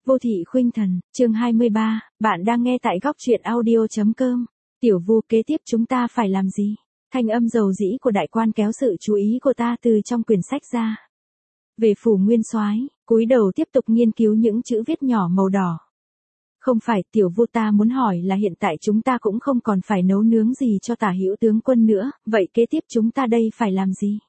Vô thị khuynh thần, chương 23, bạn đang nghe tại góc truyện audio.com. Tiểu Vu, kế tiếp chúng ta phải làm gì? Thanh âm dầu dĩ của đại quan kéo sự chú ý của ta từ trong quyển sách ra. Về phủ nguyên soái, cúi đầu tiếp tục nghiên cứu những chữ viết nhỏ màu đỏ. Không phải, Tiểu Vu, ta muốn hỏi là hiện tại chúng ta cũng không còn phải nấu nướng gì cho Tả Hữu tướng quân nữa, vậy kế tiếp chúng ta đây phải làm gì?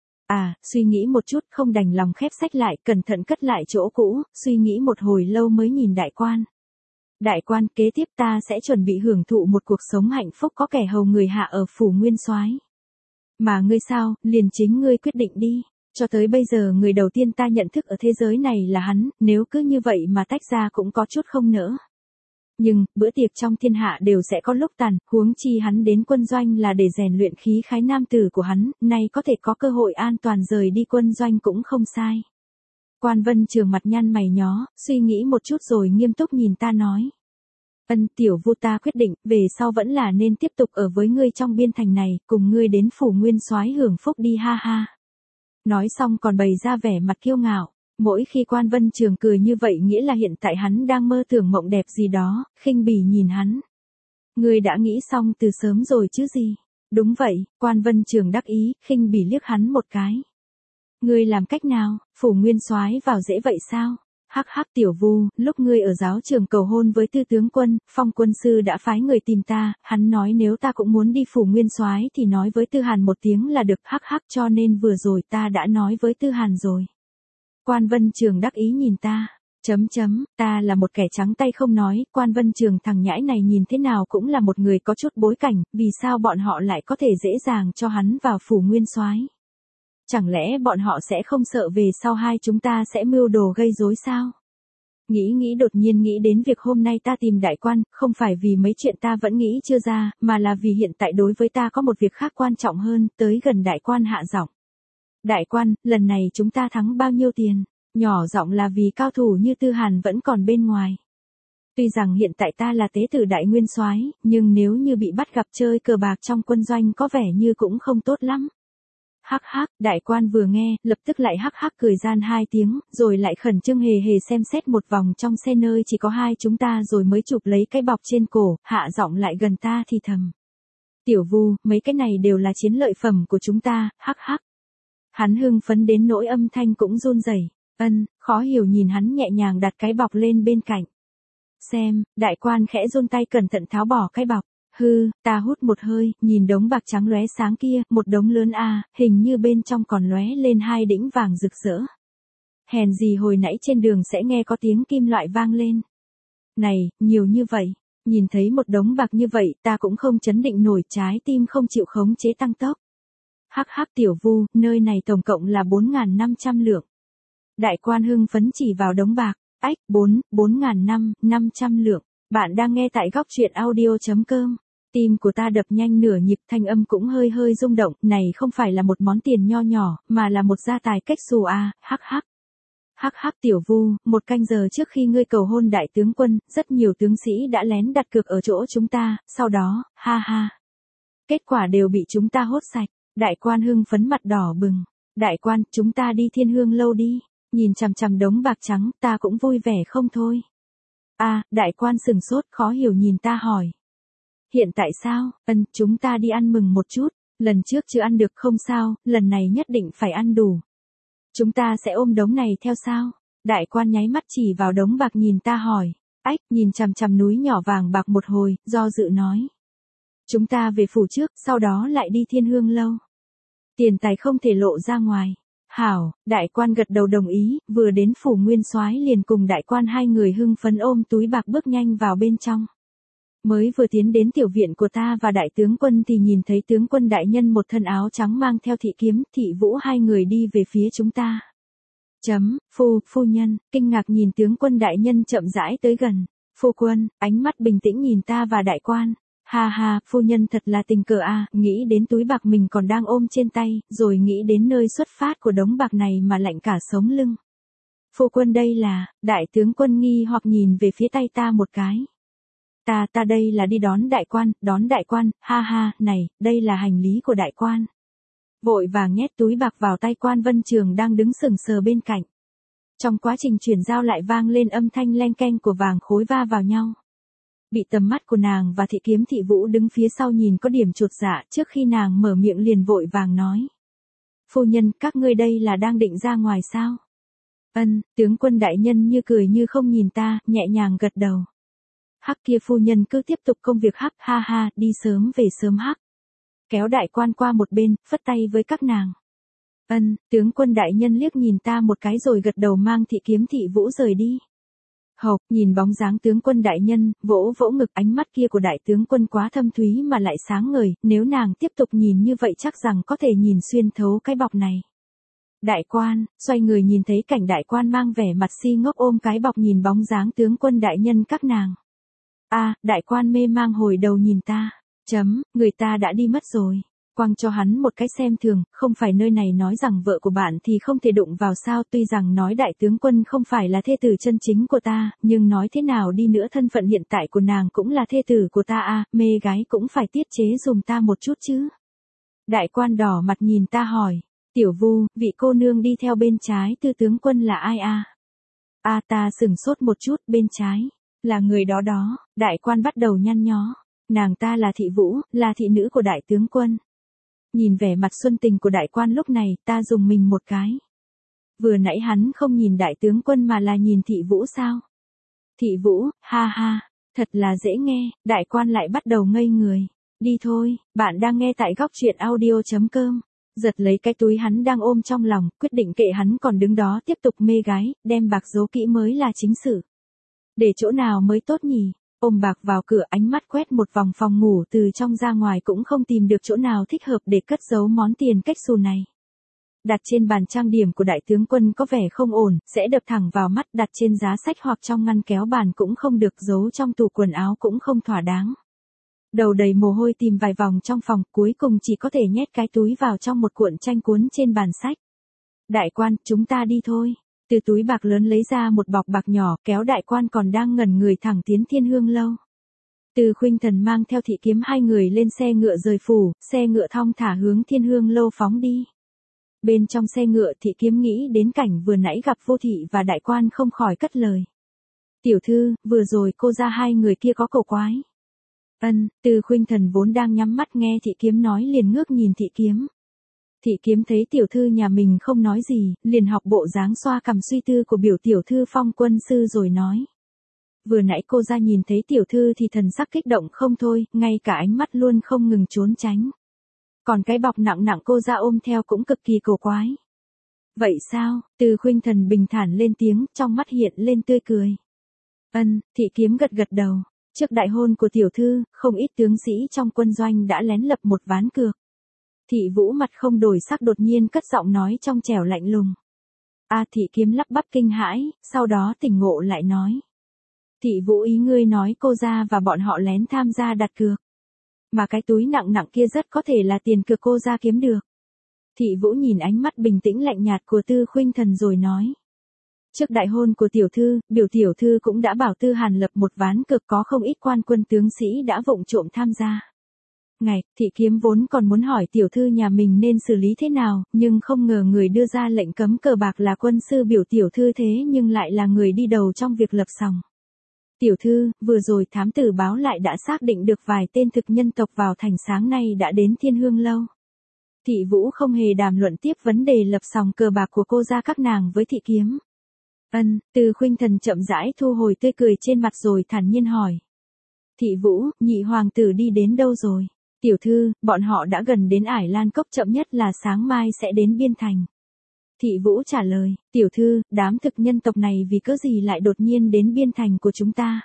Suy nghĩ một chút, không đành lòng khép sách lại, cẩn thận cất lại chỗ cũ, suy nghĩ một hồi lâu mới nhìn đại quan. Đại quan, kế tiếp ta sẽ chuẩn bị hưởng thụ một cuộc sống hạnh phúc có kẻ hầu người hạ ở phủ nguyên soái. Mà ngươi sao, liền chính ngươi quyết định đi. Cho tới bây giờ người đầu tiên ta nhận thức ở thế giới này là hắn, nếu cứ như vậy mà tách ra cũng có chút không nỡ. Nhưng, bữa tiệc trong thiên hạ đều sẽ có lúc tàn, huống chi hắn đến quân doanh là để rèn luyện khí khái nam tử của hắn, nay có thể có cơ hội an toàn rời đi quân doanh cũng không sai. Quan Vân Trường mặt nhăn mày nhó, suy nghĩ một chút rồi nghiêm túc nhìn ta nói. Tiểu Vu, ta quyết định, về sau vẫn là nên tiếp tục ở với ngươi trong biên thành này, cùng ngươi đến phủ nguyên soái hưởng phúc đi ha ha. Nói xong còn bày ra vẻ mặt kiêu ngạo. Mỗi khi Quan Vân Trường cười như vậy nghĩa là hiện tại hắn đang mơ tưởng mộng đẹp gì đó, khinh bỉ nhìn hắn. Ngươi đã nghĩ xong từ sớm rồi chứ gì? Đúng vậy, Quan Vân Trường đắc ý, khinh bỉ liếc hắn một cái. Ngươi làm cách nào, phủ nguyên soái vào dễ vậy sao? Hắc hắc, Tiểu Vu, lúc ngươi ở giáo trường cầu hôn với Tư tướng quân, Phong quân sư đã phái người tìm ta, hắn nói nếu ta cũng muốn đi phủ nguyên soái thì nói với Tư Hàn một tiếng là được, hắc hắc, cho nên vừa rồi ta đã nói với Tư Hàn rồi. Quan Vân Trường đắc ý nhìn ta, ta là một kẻ trắng tay không nói, Quan Vân Trường thằng nhãi này nhìn thế nào cũng là một người có chút bối cảnh, vì sao bọn họ lại có thể dễ dàng cho hắn vào phủ nguyên soái? Chẳng lẽ bọn họ sẽ không sợ về sau hai chúng ta sẽ mưu đồ gây rối sao? Nghĩ đột nhiên nghĩ đến việc hôm nay ta tìm đại quan, không phải vì mấy chuyện ta vẫn nghĩ chưa ra, mà là vì hiện tại đối với ta có một việc khác quan trọng hơn, tới gần đại quan hạ giọng. Đại quan, lần này chúng ta thắng bao nhiêu tiền? Nhỏ giọng là vì cao thủ như Tư Hàn vẫn còn bên ngoài. Tuy rằng hiện tại ta là tế tử đại nguyên soái, nhưng nếu như bị bắt gặp chơi cờ bạc trong quân doanh có vẻ như cũng không tốt lắm. Hắc hắc, đại quan vừa nghe, lập tức lại hắc hắc cười gian hai tiếng, rồi lại khẩn trương hề hề xem xét một vòng trong xe nơi chỉ có hai chúng ta rồi mới chụp lấy cái bọc trên cổ, hạ giọng lại gần ta thì thầm. Tiểu Vu, mấy cái này đều là chiến lợi phẩm của chúng ta, hắc hắc. Hắn hưng phấn đến nỗi âm thanh cũng run rẩy. Khó hiểu nhìn hắn nhẹ nhàng đặt cái bọc lên bên cạnh. Xem, đại quan khẽ run tay cẩn thận tháo bỏ cái bọc. Ta hút một hơi, nhìn đống bạc trắng lóe sáng kia, một đống lớn hình như bên trong còn lóe lên hai đĩnh vàng rực rỡ. Hèn gì hồi nãy trên đường sẽ nghe có tiếng kim loại vang lên. Này, nhiều như vậy, nhìn thấy một đống bạc như vậy, ta cũng không chấn định nổi, trái tim không chịu khống chế tăng tốc. Hắc hắc, Tiểu Vu, nơi này tổng cộng là 4.500 lượng. Đại quan hưng phấn chỉ vào đống bạc, 4.500 lượng. Bạn đang nghe tại góc truyện audio.com. Tim của ta đập nhanh nửa nhịp, thanh âm cũng hơi hơi rung động, này không phải là một món tiền nho nhỏ, mà là một gia tài cách xù hắc hắc. Hắc hắc, Tiểu Vu, 1 canh giờ trước khi ngươi cầu hôn đại tướng quân, rất nhiều tướng sĩ đã lén đặt cược ở chỗ chúng ta, sau đó, ha ha. Kết quả đều bị chúng ta hốt sạch, đại quan hưng phấn mặt đỏ bừng. Đại quan, chúng ta đi Thiên Hương lâu đi, nhìn chằm chằm đống bạc trắng, ta cũng vui vẻ không thôi. Đại quan sừng sốt khó hiểu nhìn ta hỏi. Hiện tại sao? Chúng ta đi ăn mừng một chút, lần trước chưa ăn được không sao, lần này nhất định phải ăn đủ. Chúng ta sẽ ôm đống này theo sao? Đại quan nháy mắt chỉ vào đống bạc nhìn ta hỏi. Nhìn chằm chằm núi nhỏ vàng bạc một hồi, do dự nói. Chúng ta về phủ trước, sau đó lại đi Thiên Hương lâu. Tiền tài không thể lộ ra ngoài. Hảo, đại quan gật đầu đồng ý, vừa đến phủ nguyên soái liền cùng đại quan hai người hưng phấn ôm túi bạc bước nhanh vào bên trong. Mới vừa tiến đến tiểu viện của ta và đại tướng quân thì nhìn thấy tướng quân đại nhân một thân áo trắng mang theo thị kiếm, thị vũ hai người đi về phía chúng ta. Phu nhân, kinh ngạc nhìn tướng quân đại nhân chậm rãi tới gần. Phu quân, ánh mắt bình tĩnh nhìn ta và đại quan. Ha ha, phu nhân thật là tình cờ nghĩ đến túi bạc mình còn đang ôm trên tay, rồi nghĩ đến nơi xuất phát của đống bạc này mà lạnh cả sống lưng. Phu quân đây là, đại tướng quân nghi hoặc nhìn về phía tay ta một cái. Ta đây là đi đón đại quan, ha ha, này, đây là hành lý của đại quan. Vội vàng nhét túi bạc vào tay Quan Vân Trường đang đứng sững sờ bên cạnh. Trong quá trình chuyển giao lại vang lên âm thanh leng keng của vàng khối va vào nhau. Bị tầm mắt của nàng và Thị Kiếm Thị Vũ đứng phía sau nhìn có điểm chột dạ, trước khi nàng mở miệng liền vội vàng nói. Phu nhân, các ngươi đây là đang định ra ngoài sao? Ân, tướng quân đại nhân như cười như không nhìn ta, nhẹ nhàng gật đầu. Hắc kia phu nhân cứ tiếp tục công việc hắc, ha ha, đi sớm về sớm hắc. Kéo đại quan qua một bên, phất tay với các nàng. Ân, tướng quân đại nhân liếc nhìn ta một cái rồi gật đầu mang Thị Kiếm Thị Vũ rời đi. Hộc, nhìn bóng dáng tướng quân đại nhân, vỗ vỗ ngực, ánh mắt kia của đại tướng quân quá thâm thúy mà lại sáng ngời, nếu nàng tiếp tục nhìn như vậy chắc rằng có thể nhìn xuyên thấu cái bọc này. Đại quan, xoay người nhìn thấy cảnh đại quan mang vẻ mặt si ngốc ôm cái bọc nhìn bóng dáng tướng quân đại nhân các nàng. Đại quan mê mang hồi đầu nhìn ta, người ta đã đi mất rồi. Quang cho hắn một cái xem thường, không phải nơi này nói rằng vợ của bạn thì không thể đụng vào sao, tuy rằng nói đại tướng quân không phải là thê tử chân chính của ta, nhưng nói thế nào đi nữa thân phận hiện tại của nàng cũng là thê tử của ta mê gái cũng phải tiết chế dùm ta một chút chứ. Đại quan đỏ mặt nhìn ta hỏi, Tiểu Vu, vị cô nương đi theo bên trái Tư tướng quân là ai ta sửng sốt một chút, bên trái, là người đó đó, đại quan bắt đầu nhăn nhó, nàng ta là Thị Vũ, là thị nữ của đại tướng quân. Nhìn vẻ mặt xuân tình của đại quan lúc này, ta dùng mình một cái. Vừa nãy hắn không nhìn đại tướng quân mà là nhìn Thị Vũ sao? Thị Vũ, ha ha, thật là dễ nghe, đại quan lại bắt đầu ngây người. Đi thôi, bạn đang nghe tại góc truyện audio.com. Giật lấy cái túi hắn đang ôm trong lòng, quyết định kệ hắn còn đứng đó tiếp tục mê gái, đem bạc giấu kỹ mới là chính sự. Để chỗ nào mới tốt nhỉ? Ôm bạc vào cửa, ánh mắt quét một vòng phòng ngủ từ trong ra ngoài cũng không tìm được chỗ nào thích hợp để cất giấu món tiền cách xù này. Đặt trên bàn trang điểm của đại tướng quân có vẻ không ổn, sẽ đập thẳng vào mắt, đặt trên giá sách hoặc trong ngăn kéo bàn cũng không được, giấu trong tủ quần áo cũng không thỏa đáng. Đầu đầy mồ hôi tìm vài vòng trong phòng, cuối cùng chỉ có thể nhét cái túi vào trong một cuộn tranh cuốn trên bàn sách. Đại quan, chúng ta đi thôi. Từ túi bạc lớn lấy ra một bọc bạc nhỏ, kéo đại quan còn đang ngẩn người thẳng tiến Thiên Hương lâu. Từ Khuynh Thần mang theo Thị Kiếm hai người lên xe ngựa rời phủ, xe ngựa thong thả hướng Thiên Hương lâu phóng đi. Bên trong xe ngựa Thị Kiếm nghĩ đến cảnh vừa nãy gặp Vô Thị và đại quan không khỏi cất lời. Tiểu thư, vừa rồi cô ra hai người kia có cầu quái. Từ Khuynh Thần vốn đang nhắm mắt nghe Thị Kiếm nói liền ngước nhìn Thị Kiếm. Thị Kiếm thấy tiểu thư nhà mình không nói gì, liền học bộ dáng xoa cằm suy tư của biểu tiểu thư Phong quân sư rồi nói. Vừa nãy cô ra nhìn thấy tiểu thư thì thần sắc kích động không thôi, ngay cả ánh mắt luôn không ngừng trốn tránh. Còn cái bọc nặng nặng cô ra ôm theo cũng cực kỳ cổ quái. Vậy sao? Từ Khuynh Thần bình thản lên tiếng, trong mắt hiện lên tươi cười. Thị Kiếm gật gật đầu. Trước đại hôn của tiểu thư, không ít tướng sĩ trong quân doanh đã lén lập một ván cược. Thị Vũ mặt không đổi sắc đột nhiên cất giọng nói trong trẻo lạnh lùng. Thị Kiếm lắp bắp kinh hãi, sau đó tỉnh ngộ lại nói. Thị Vũ, ý ngươi nói cô ra và bọn họ lén tham gia đặt cược. Mà cái túi nặng nặng kia rất có thể là tiền cược cô ra kiếm được. Thị Vũ nhìn ánh mắt bình tĩnh lạnh nhạt của Tư Khuynh Thần rồi nói. Trước đại hôn của tiểu thư, biểu tiểu thư cũng đã bảo Tư Hàn lập một ván cược, có không ít quan quân tướng sĩ đã vụng trộm tham gia. Thị Kiếm vốn còn muốn hỏi tiểu thư nhà mình nên xử lý thế nào, nhưng không ngờ người đưa ra lệnh cấm cờ bạc là quân sư biểu tiểu thư thế nhưng lại là người đi đầu trong việc lập sòng. Tiểu thư, vừa rồi thám tử báo lại đã xác định được vài tên thực nhân tộc vào thành sáng nay đã đến Thiên Hương lâu. Thị Vũ không hề đàm luận tiếp vấn đề lập sòng cờ bạc của cô ra các nàng với Thị Kiếm. Từ Khuynh Thần chậm rãi thu hồi tươi cười trên mặt rồi thản nhiên hỏi. Thị Vũ, nhị hoàng tử đi đến đâu rồi? Tiểu thư, bọn họ đã gần đến Ải Lan Cốc, chậm nhất là sáng mai sẽ đến Biên Thành. Thị Vũ trả lời, tiểu thư, đám thực nhân tộc này vì cớ gì lại đột nhiên đến Biên Thành của chúng ta?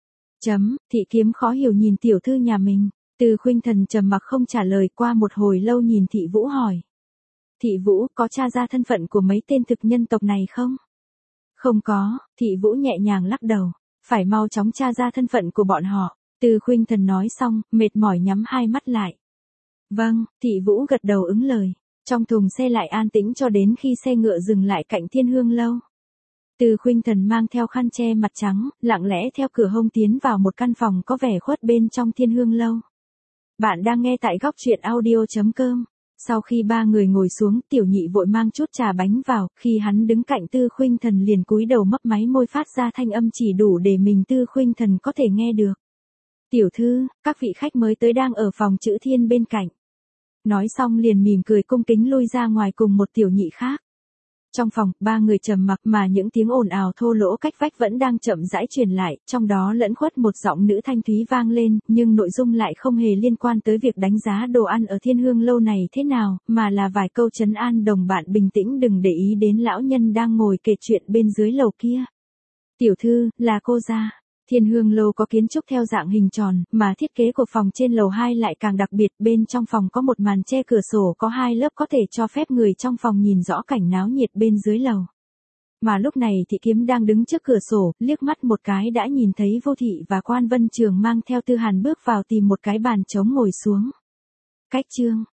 Thị Kiếm khó hiểu nhìn tiểu thư nhà mình. Từ Khuynh Thần trầm mặc không trả lời, qua một hồi lâu nhìn Thị Vũ hỏi. Thị Vũ, có tra ra thân phận của mấy tên thực nhân tộc này không? Không có, Thị Vũ nhẹ nhàng lắc đầu. Phải mau chóng tra ra thân phận của bọn họ. Từ Khuynh Thần nói xong, mệt mỏi nhắm hai mắt lại. Vâng, Thị Vũ gật đầu ứng lời. Trong thùng xe lại an tĩnh cho đến khi xe ngựa dừng lại cạnh Thiên Hương lâu. Từ Khuynh Thần mang theo khăn che mặt trắng, lặng lẽ theo cửa hông tiến vào một căn phòng có vẻ khuất bên trong Thiên Hương lâu. Bạn đang nghe tại góc truyện audio.com. Sau khi ba người ngồi xuống, Tiểu Nhị vội mang chút trà bánh vào, khi hắn đứng cạnh Tư Khuynh Thần liền cúi đầu mấp máy môi phát ra thanh âm chỉ đủ để mình Tư Khuynh Thần có thể nghe được. Tiểu thư, các vị khách mới tới đang ở phòng Chữ Thiên bên cạnh. Nói xong liền mỉm cười cung kính lui ra ngoài cùng một tiểu nhị khác. Trong phòng, ba người trầm mặc mà những tiếng ồn ào thô lỗ cách vách vẫn đang chậm rãi truyền lại, trong đó lẫn khuất một giọng nữ thanh thúy vang lên, nhưng nội dung lại không hề liên quan tới việc đánh giá đồ ăn ở Thiên Hương lâu này thế nào, mà là vài câu trấn an đồng bạn bình tĩnh đừng để ý đến lão nhân đang ngồi kể chuyện bên dưới lầu kia. Tiểu thư, là cô gia. Thiên Hương lâu có kiến trúc theo dạng hình tròn, mà thiết kế của phòng trên lầu 2 lại càng đặc biệt, bên trong phòng có một màn che cửa sổ có 2 lớp có thể cho phép người trong phòng nhìn rõ cảnh náo nhiệt bên dưới lầu. Mà lúc này Thị Kiếm đang đứng trước cửa sổ, liếc mắt một cái đã nhìn thấy Vô Thị và Quan Vân Trường mang theo Tư Hàn bước vào tìm một cái bàn trống ngồi xuống. Cách chương